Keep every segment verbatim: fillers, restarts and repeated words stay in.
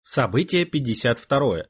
Событие пятьдесят второе.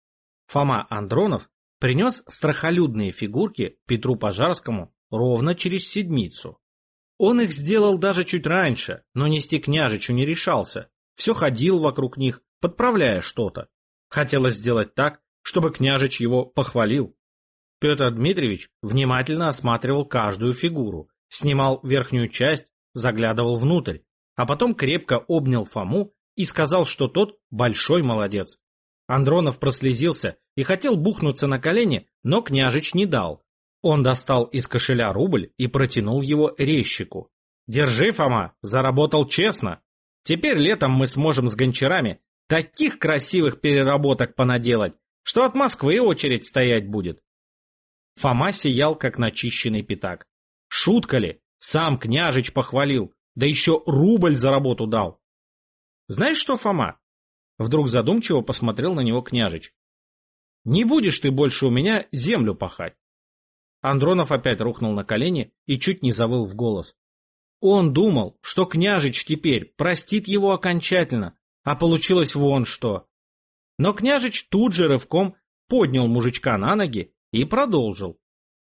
Фома Андронов принес страхолюдные фигурки Петру Пожарскому ровно через седмицу. Он их сделал даже чуть раньше, но нести княжичу не решался. Все ходил вокруг них, подправляя что-то. Хотелось сделать так, чтобы княжич его похвалил. Петр Дмитриевич внимательно осматривал каждую фигуру, снимал верхнюю часть, заглядывал внутрь, а потом крепко обнял Фому и сказал, что тот большой молодец. Андронов прослезился и хотел бухнуться на колени, но княжич не дал. Он достал из кошеля рубль и протянул его резчику. «Держи, Фома, заработал честно. Теперь летом мы сможем с гончарами таких красивых переработок понаделать, что от Москвы очередь стоять будет». Фома сиял, как начищенный пятак. Шутка ли? Сам княжич похвалил, да еще рубль за работу дал. «Знаешь что, Фома?» Вдруг задумчиво посмотрел на него княжич. «Не будешь ты больше у меня землю пахать». Андронов опять рухнул на колени и чуть не завыл в голос. Он думал, что княжич теперь простит его окончательно, а получилось вон что. Но княжич тут же рывком поднял мужичка на ноги и продолжил.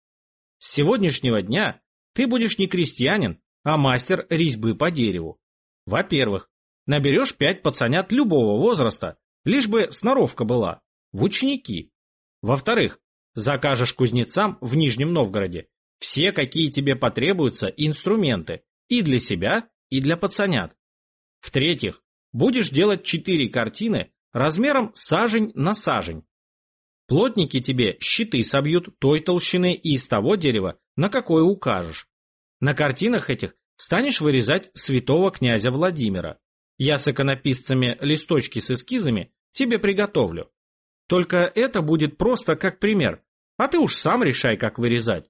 «С сегодняшнего дня ты будешь не крестьянин, а мастер резьбы по дереву. Во-первых, наберешь пять пацанят любого возраста, лишь бы сноровка была, в ученики. Во-вторых, закажешь кузнецам в Нижнем Новгороде все, какие тебе потребуются, инструменты, и для себя, и для пацанят. В-третьих, будешь делать четыре картины размером сажень на сажень. Плотники тебе щиты собьют той толщины и из того дерева, на какое укажешь. На картинах этих станешь вырезать святого князя Владимира. Я с иконописцами листочки с эскизами тебе приготовлю. Только это будет просто как пример, а ты уж сам решай, как вырезать».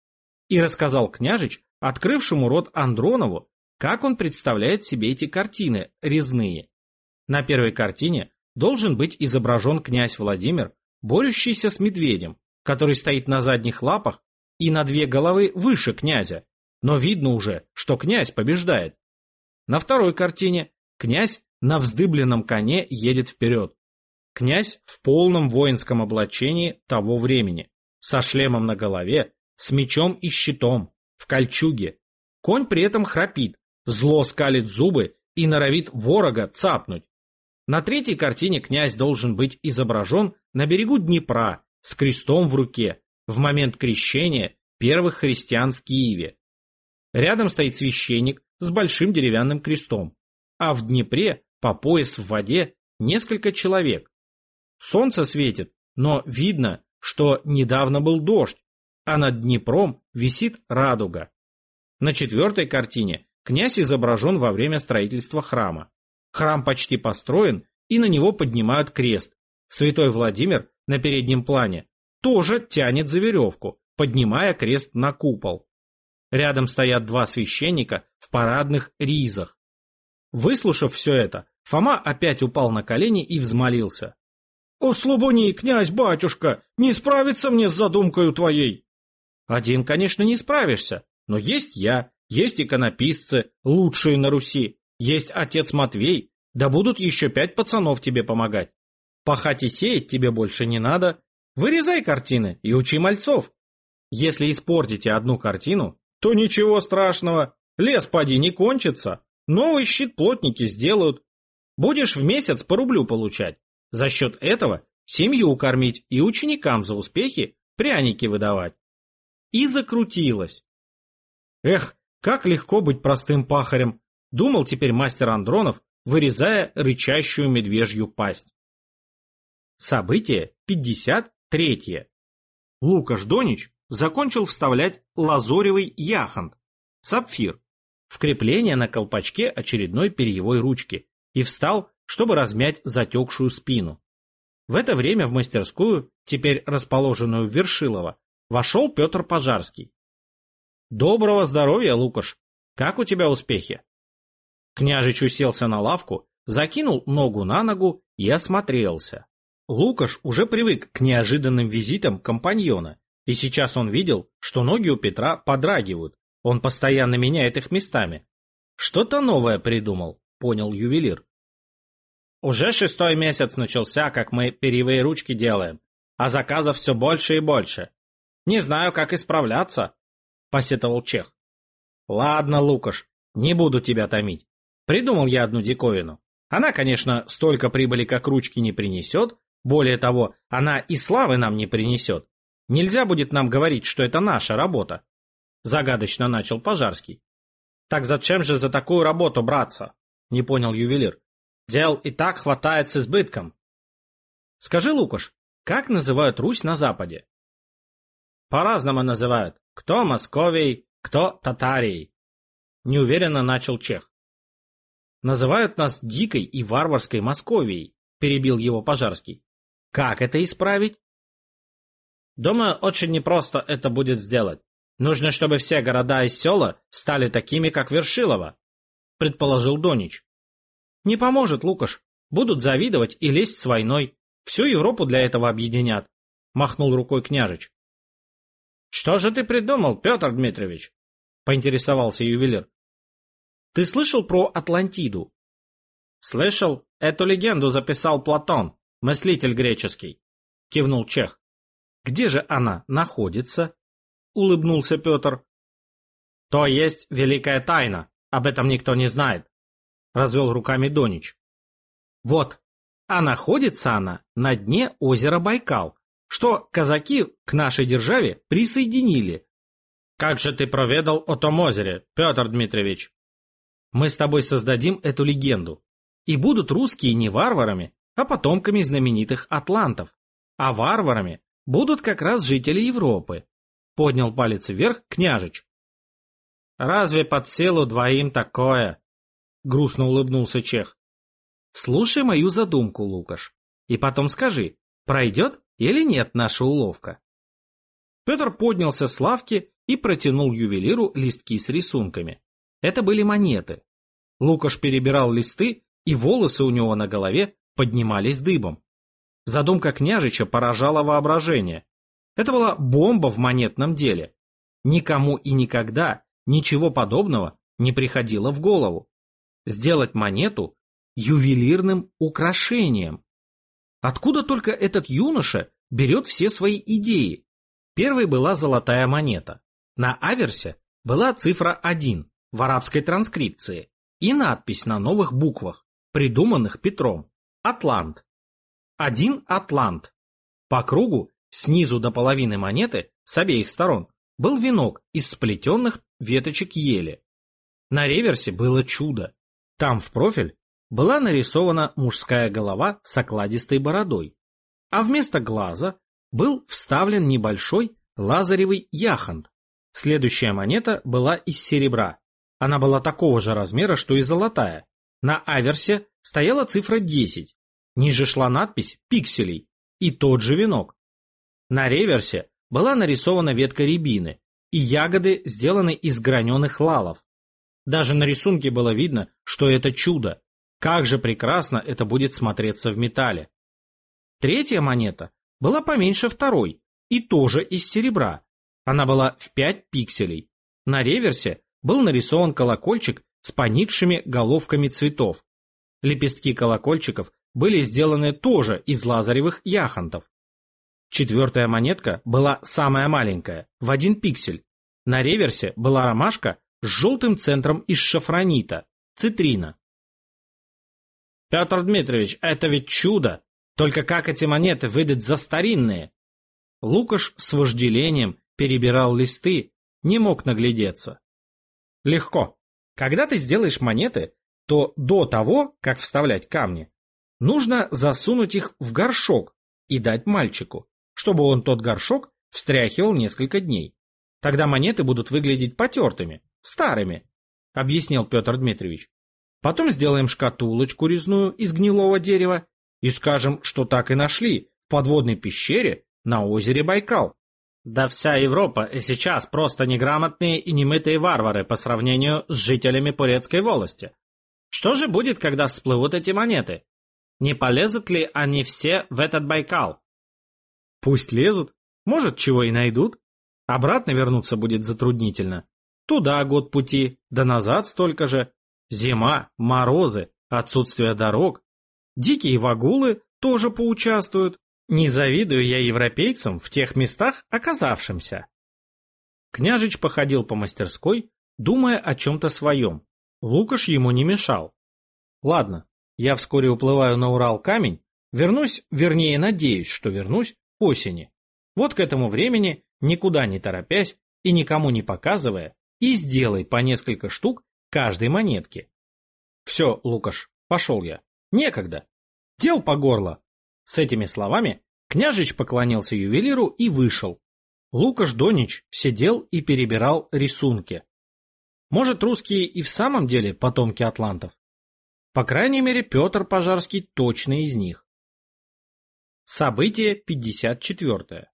И рассказал княжич, открывшему рот Андронову, как он представляет себе эти картины резные. На первой картине должен быть изображен князь Владимир, борющийся с медведем, который стоит на задних лапах и на две головы выше князя, но видно уже, что князь побеждает. На второй картине князь на вздыбленном коне едет вперед. Князь в полном воинском облачении того времени, со шлемом на голове, с мечом и щитом, в кольчуге. Конь при этом храпит, зло скалит зубы и норовит ворога цапнуть. На третьей картине князь должен быть изображен на берегу Днепра с крестом в руке в момент крещения первых христиан в Киеве. Рядом стоит священник с большим деревянным крестом, а в Днепре по пояс в воде несколько человек. Солнце светит, но видно, что недавно был дождь, а над Днепром висит радуга. На четвертой картине князь изображен во время строительства храма. Храм почти построен, и на него поднимают крест. Святой Владимир на переднем плане тоже тянет за веревку, поднимая крест на купол. Рядом стоят два священника в парадных ризах. Выслушав все это, Фома опять упал на колени и взмолился. «О, слабони, князь-батюшка, не справиться мне с задумкою твоей!» «Один, конечно, не справишься, но есть я, есть иконописцы, лучшие на Руси, есть отец Матвей, да будут еще пять пацанов тебе помогать. Пахать и сеять тебе больше не надо, вырезай картины и учи мальцов. Если испортите одну картину, то ничего страшного, лес поди не кончится, новый щит плотники сделают. Будешь в месяц по рублю получать, за счет этого семью кормить и ученикам за успехи пряники выдавать». И закрутилось. Эх, как легко быть простым пахарем, думал теперь мастер Андронов, вырезая рычащую медвежью пасть. Событие пятьдесят третье. Лукаш Донич закончил вставлять лазоревый яхонт, сапфир, в крепление на колпачке очередной перьевой ручки и встал, чтобы размять затекшую спину. В это время в мастерскую, теперь расположенную в Вершилово, вошел Петр Пожарский. «Доброго здоровья, Лукаш! Как у тебя успехи?» Княжич уселся на лавку, закинул ногу на ногу и осмотрелся. Лукаш уже привык к неожиданным визитам компаньона, и сейчас он видел, что ноги у Петра подрагивают, он постоянно меняет их местами. Что-то новое придумал, понял ювелир. Уже шестой месяц начался, как мы перьевые ручки делаем, а заказов все больше и больше. Не знаю, как исправляться, — посетовал Чех. Ладно, Лукаш, не буду тебя томить. Придумал я одну диковину. Она, конечно, столько прибыли, как ручки, не принесет. Более того, она и славы нам не принесет. Нельзя будет нам говорить, что это наша работа. Загадочно начал Пожарский. Так зачем же за такую работу браться? Не понял ювелир. Дел и так хватает с избытком. Скажи, Лукаш, как называют Русь на Западе? По-разному называют. Кто Московией, кто Татарией. Неуверенно начал Чех. Называют нас дикой и варварской Московией, перебил его Пожарский. Как это исправить? Думаю, очень непросто это будет сделать. Нужно, чтобы все города и села стали такими, как Вершилово, предположил Донич. Не поможет, Лукаш. Будут завидовать и лезть с войной. Всю Европу для этого объединят, махнул рукой княжич. Что же ты придумал, Петр Дмитриевич? Поинтересовался ювелир. Ты слышал про Атлантиду? Слышал. Эту легенду записал Платон, мыслитель греческий, кивнул Чех. Где же она находится? Улыбнулся Петр. То есть великая тайна, об этом никто не знает, развел руками Донич. Вот, а находится она на дне озера Байкал, что казаки к нашей державе присоединили. Как же ты проведал о том озере, Петр Дмитриевич? Мы с тобой создадим эту легенду. И будут русские не варварами, а потомками знаменитых атлантов. А варварами будут как раз жители Европы. Поднял палец вверх княжич. Разве под силу двоим такое? Грустно улыбнулся Чех. Слушай мою задумку, Лукаш, и потом скажи, пройдет или нет наша уловка. Петр поднялся с лавки и протянул ювелиру листки с рисунками. Это были монеты. Лукаш перебирал листы, и волосы у него на голове поднимались дыбом. Задумка княжича поражала воображение. Это была бомба в монетном деле. Никому и никогда ничего подобного не приходило в голову. Сделать монету ювелирным украшением. Откуда только этот юноша берет все свои идеи? Первой была золотая монета. На аверсе была цифра один в арабской транскрипции и надпись на новых буквах, придуманных Петром. Атлант. Один атлант. По кругу, снизу до половины монеты, с обеих сторон, был венок из сплетенных веточек ели. На реверсе было чудо. Там в профиль была нарисована мужская голова с окладистой бородой, а вместо глаза был вставлен небольшой лазаревый яхонт. Следующая монета была из серебра. Она была такого же размера, что и золотая. На аверсе стояла цифра десять. Ниже шла надпись «Пикселей» и тот же венок. На реверсе была нарисована ветка рябины, и ягоды сделаны из граненых лалов. Даже на рисунке было видно, что это чудо. Как же прекрасно это будет смотреться в металле. Третья монета была поменьше второй и тоже из серебра. Она была в пять пикселей. На реверсе был нарисован колокольчик с поникшими головками цветов. Лепестки колокольчиков были сделаны тоже из лазаревых яхонтов. Четвертая монетка была самая маленькая, в один пиксель. На реверсе была ромашка с желтым центром из шафранита, цитрина. Петр Дмитриевич, это ведь чудо! Только как эти монеты выдать за старинные? Лукаш с вожделением перебирал листы, не мог наглядеться. Легко. Когда ты сделаешь монеты, то до того, как вставлять камни, нужно засунуть их в горшок и дать мальчику, чтобы он тот горшок встряхивал несколько дней. Тогда монеты будут выглядеть потертыми, старыми, объяснил Петр Дмитриевич. Потом сделаем шкатулочку резную из гнилого дерева и скажем, что так и нашли в подводной пещере на озере Байкал. Да вся Европа и сейчас просто неграмотные и немытые варвары по сравнению с жителями Порецкой волости. Что же будет, когда всплывут эти монеты? Не полезут ли они все в этот Байкал? Пусть лезут, может, чего и найдут. Обратно вернуться будет затруднительно. Туда год пути, да назад столько же. Зима, морозы, отсутствие дорог. Дикие вагулы тоже поучаствуют. Не завидую я европейцам в тех местах оказавшимся. Княжич походил по мастерской, думая о чем-то своем. Лукаш ему не мешал. Ладно, я вскоре уплываю на Урал-камень, вернусь, вернее, надеюсь, что вернусь к осени. Вот к этому времени, никуда не торопясь и никому не показывая, и сделай по несколько штук каждой монетки. Все, Лукаш, пошел я. Некогда. Дел по горло. С этими словами княжич поклонился ювелиру и вышел. Лукаш Донич сидел и перебирал рисунки. Может, русские и в самом деле потомки атлантов? По крайней мере, Петр Пожарский точно из них. Событие пятьдесят четвёртое.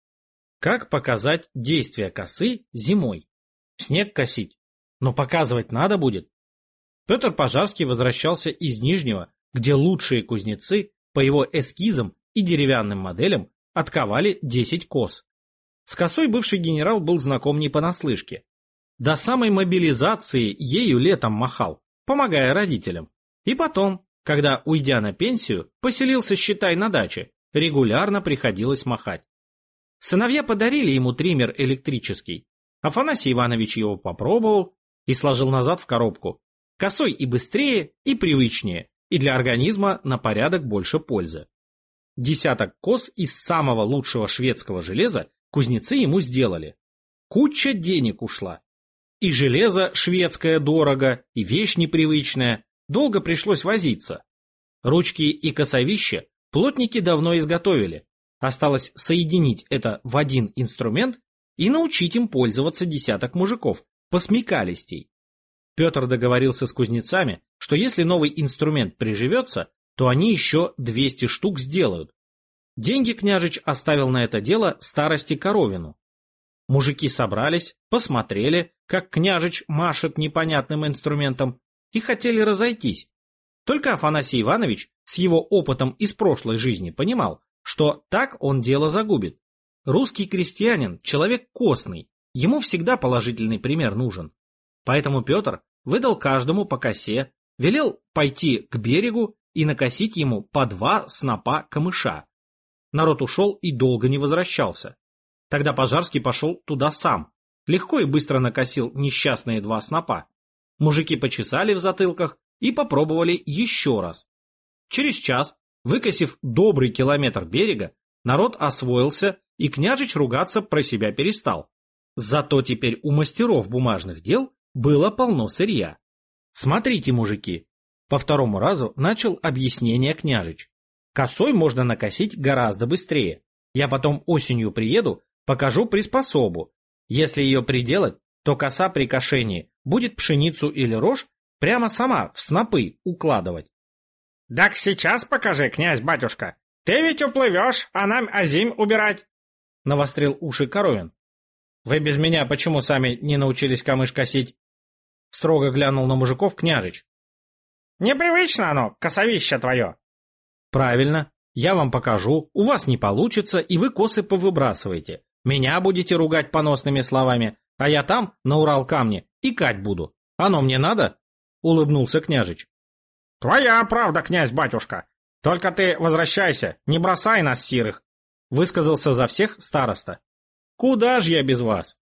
Как показать действие косы зимой? Снег косить. Но показывать надо будет. Петр Пожарский возвращался из Нижнего, где лучшие кузнецы по его эскизам и деревянным моделям отковали десять кос. С косой бывший генерал был знаком не понаслышке. До самой мобилизации ею летом махал, помогая родителям. И потом, когда, уйдя на пенсию, поселился, считай, на даче, регулярно приходилось махать. Сыновья подарили ему триммер электрический. Афанасий Иванович его попробовал и сложил назад в коробку. Косой и быстрее, и привычнее, и для организма на порядок больше пользы. Десяток кос из самого лучшего шведского железа кузнецы ему сделали. Куча денег ушла. И железо шведское дорого, и вещь непривычная, долго пришлось возиться. Ручки и косовища плотники давно изготовили. Осталось соединить это в один инструмент и научить им пользоваться десяток мужиков, посмекалистей. Петр договорился с кузнецами, что если новый инструмент приживется, то они еще двести штук сделают. Деньги княжич оставил на это дело старости Коровину. Мужики собрались, посмотрели, как княжич машет непонятным инструментом, и хотели разойтись. Только Афанасий Иванович с его опытом из прошлой жизни понимал, что так он дело загубит. Русский крестьянин – человек костный, ему всегда положительный пример нужен. Поэтому Петр выдал каждому по косе, велел пойти к берегу и накосить ему по два снопа камыша. Народ ушел и долго не возвращался. Тогда Пожарский пошел туда сам, легко и быстро накосил несчастные два снопа. Мужики почесали в затылках и попробовали еще раз. Через час, выкосив добрый километр берега, народ освоился, и княжич ругаться про себя перестал. Зато теперь у мастеров бумажных дел было полно сырья. Смотрите, мужики, по второму разу начал объяснение княжич. Косой можно накосить гораздо быстрее. Я потом осенью приеду, покажу приспособу. Если ее приделать, то коса при кошении будет пшеницу или рожь прямо сама в снопы укладывать. — Так сейчас покажи, князь-батюшка. Ты ведь уплывешь, а нам озимь убирать. — навострил уши Коровин. — Вы без меня почему сами не научились камыш косить? — строго глянул на мужиков княжич. — Непривычно оно, косовище твое. — Правильно, я вам покажу, у вас не получится, и вы косы повыбрасываете. Меня будете ругать поносными словами, а я там, на Урал-камне, икать буду. Оно мне надо? — улыбнулся княжич. — Твоя правда, князь-батюшка. Только ты возвращайся, не бросай нас сирых, — высказался за всех староста. — Куда ж я без вас?